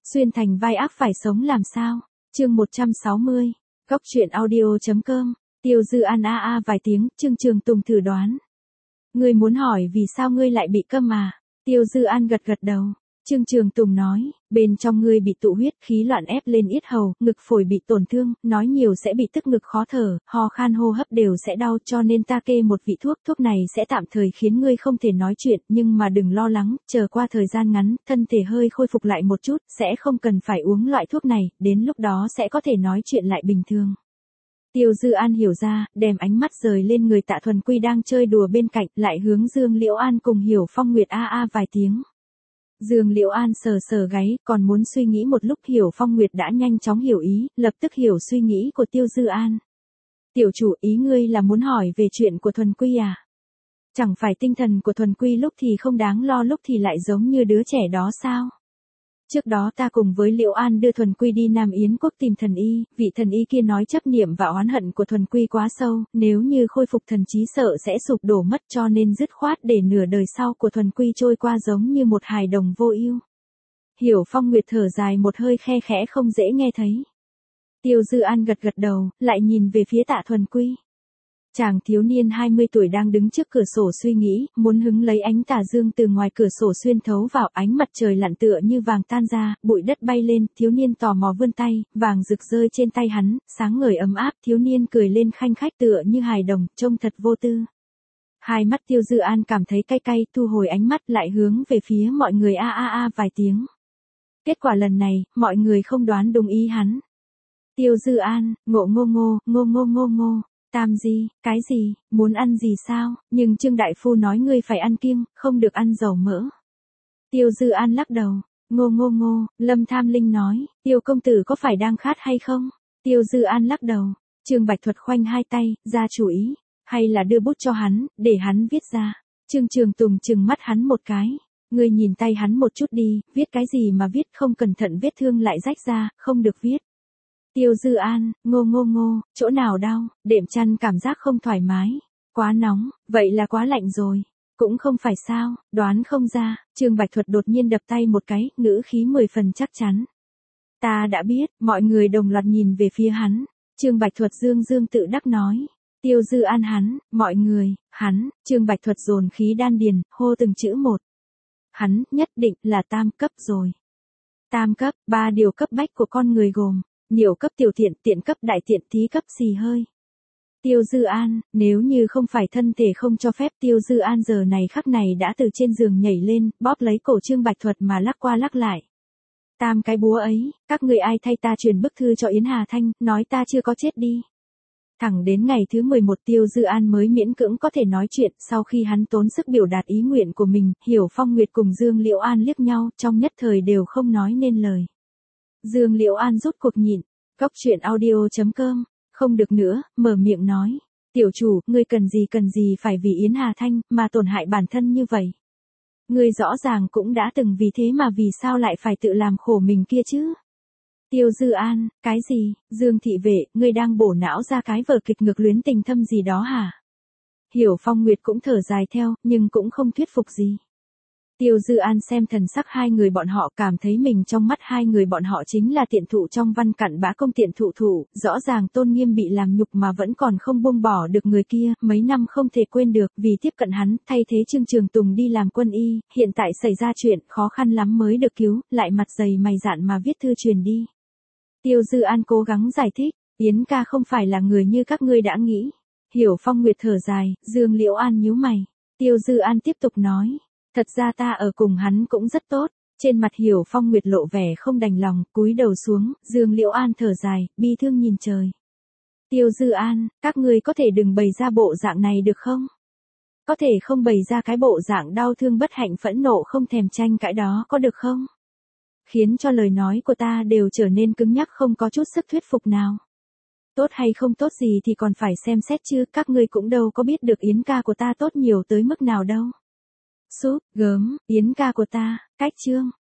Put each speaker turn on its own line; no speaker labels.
Xuyên thành vai ác phải sống làm sao? Chương 160. Góc truyện audio.com. Tiêu Dư An vài tiếng, Trương Trường Tùng thử đoán. Ngươi muốn hỏi vì sao ngươi lại bị câm à? Tiêu Dư An gật gật đầu. Trương Trường Tùng nói, bên trong ngươi bị tụ huyết, khí loạn ép lên yết hầu, ngực phổi bị tổn thương, nói nhiều sẽ bị tức ngực khó thở, ho khan hô hấp đều sẽ đau, cho nên ta kê một vị thuốc này sẽ tạm thời khiến ngươi không thể nói chuyện, nhưng mà đừng lo lắng, chờ qua thời gian ngắn, thân thể hơi khôi phục lại một chút, sẽ không cần phải uống loại thuốc này, đến lúc đó sẽ có thể nói chuyện lại bình thường. Tiêu Dư An hiểu ra, đem ánh mắt rời lên người Tạ Thuần Quy đang chơi đùa bên cạnh, lại hướng Dương Liễu An cùng Hiểu Phong Nguyệt vài tiếng. Dương Liễu An sờ sờ gáy, còn muốn suy nghĩ một lúc, Hiểu Phong Nguyệt đã nhanh chóng hiểu ý, lập tức hiểu suy nghĩ của Tiêu Dư An. Tiểu chủ, ý ngươi là muốn hỏi về chuyện của Thuần Quy à? Chẳng phải tinh thần của Thuần Quy lúc thì không đáng lo, lúc thì lại giống như đứa trẻ đó sao? Trước đó ta cùng với Liễu An đưa Thuần Quy đi Nam Yến Quốc tìm thần y, vị thần y kia nói chấp niệm và oán hận của Thuần Quy quá sâu, nếu như khôi phục thần trí sợ sẽ sụp đổ mất, cho nên dứt khoát để nửa đời sau của Thuần Quy trôi qua giống như một hài đồng vô ưu. Hiểu Phong Nguyệt thở dài một hơi, khe khẽ không dễ nghe thấy. Tiêu Dư An gật gật đầu, lại nhìn về phía Tạ Thuần Quy. Chàng thiếu niên 20 tuổi đang đứng trước cửa sổ suy nghĩ, muốn hứng lấy ánh tà dương từ ngoài cửa sổ xuyên thấu vào, ánh mặt trời lặn tựa như vàng tan ra, bụi đất bay lên, thiếu niên tò mò vươn tay, vàng rực rơi trên tay hắn, sáng ngời ấm áp, thiếu niên cười lên khanh khách tựa như hài đồng, trông thật vô tư. Hai mắt Tiêu Dư An cảm thấy cay cay, thu hồi ánh mắt lại hướng về phía mọi người vài tiếng. Kết quả lần này, mọi người không đoán đúng ý hắn. Tiêu Dư An, ngộ ngô. Tam gì, cái gì, muốn ăn gì sao, nhưng Trương Đại Phu nói ngươi phải ăn kiêng, không được ăn dầu mỡ. Tiêu Dư An lắc đầu, ngô, Lâm Tham Linh nói, Tiêu công tử có phải đang khát hay không? Tiêu Dư An lắc đầu, Trương Bạch Thuật khoanh hai tay, ra chủ ý, hay là đưa bút cho hắn, để hắn viết ra. Trương Trường Tùng trừng mắt hắn một cái, ngươi nhìn tay hắn một chút đi, viết cái gì mà viết, không cẩn thận vết thương lại rách ra, không được viết. Tiêu Dư An, ngô, chỗ nào đau, đệm chăn cảm giác không thoải mái, quá nóng, vậy là quá lạnh rồi, cũng không phải sao, đoán không ra, Trương Bạch Thuật đột nhiên đập tay một cái, ngữ khí 10 phần chắc chắn. Ta đã biết, mọi người đồng loạt nhìn về phía hắn, Trương Bạch Thuật dương tự đắc nói, Tiêu Dư An hắn, mọi người, hắn, Trương Bạch Thuật dồn khí đan điền, hô từng chữ một. Hắn, nhất định là tam cấp rồi. Tam cấp, 3 điều cấp bách của con người gồm niệu cấp tiểu thiện, tiện cấp đại thiện, thí cấp xì hơi. Tiêu Dư An, nếu như không phải thân thể không cho phép, Tiêu Dư An giờ này khắc này đã từ trên giường nhảy lên, bóp lấy cổ Trương Bạch Thuật mà lắc qua lắc lại. Tam cái búa ấy, các người ai thay ta truyền bức thư cho Yến Hà Thanh, nói ta chưa có chết đi. Thẳng đến ngày thứ 11 Tiêu Dư An mới miễn cưỡng có thể nói chuyện, sau khi hắn tốn sức biểu đạt ý nguyện của mình, Hiểu Phong Nguyệt cùng Dương Liễu An liếc nhau, trong nhất thời đều không nói nên lời. Dương Liễu An rốt cuộc nhịn, góc truyện audio.com, không được nữa, mở miệng nói, tiểu chủ, ngươi cần gì phải vì Yến Hà Thanh, mà tổn hại bản thân như vậy. Ngươi rõ ràng cũng đã từng vì thế mà vì sao lại phải tự làm khổ mình kia chứ. Tiêu Dư An, cái gì, Dương thị vệ, ngươi đang bổ não ra cái vở kịch ngược luyến tình thâm gì đó hả? Hiểu Phong Nguyệt cũng thở dài theo, nhưng cũng không thuyết phục gì. Tiêu Dư An xem thần sắc hai người bọn họ, cảm thấy mình trong mắt hai người bọn họ chính là tiện thụ trong văn cặn bã công tiện thụ, rõ ràng tôn nghiêm bị làm nhục mà vẫn còn không buông bỏ được người kia, mấy năm không thể quên được, vì tiếp cận hắn, thay thế Trương Trường Tùng đi làm quân y, hiện tại xảy ra chuyện, khó khăn lắm mới được cứu, lại mặt dày mày dạn mà viết thư truyền đi. Tiêu Dư An cố gắng giải thích, Yến ca không phải là người như các ngươi đã nghĩ. Hiểu Phong Nguyệt thở dài, Dương Liễu An nhíu mày. Tiêu Dư An tiếp tục nói, thật ra ta ở cùng hắn cũng rất tốt. Trên mặt Hiểu Phong Nguyệt lộ vẻ không đành lòng, cúi đầu xuống, Dương Liễu An thở dài, bi thương nhìn trời. Tiêu Dư An, các ngươi có thể đừng bày ra bộ dạng này được không? Có thể không bày ra cái bộ dạng đau thương bất hạnh phẫn nộ không thèm tranh cãi đó có được không? Khiến cho lời nói của ta đều trở nên cứng nhắc, không có chút sức thuyết phục nào. Tốt hay không tốt gì thì còn phải xem xét chứ, các ngươi cũng đâu có biết được Yến ca của ta tốt nhiều tới mức nào đâu. Súp, gớm, Yến ca của ta, cách chương.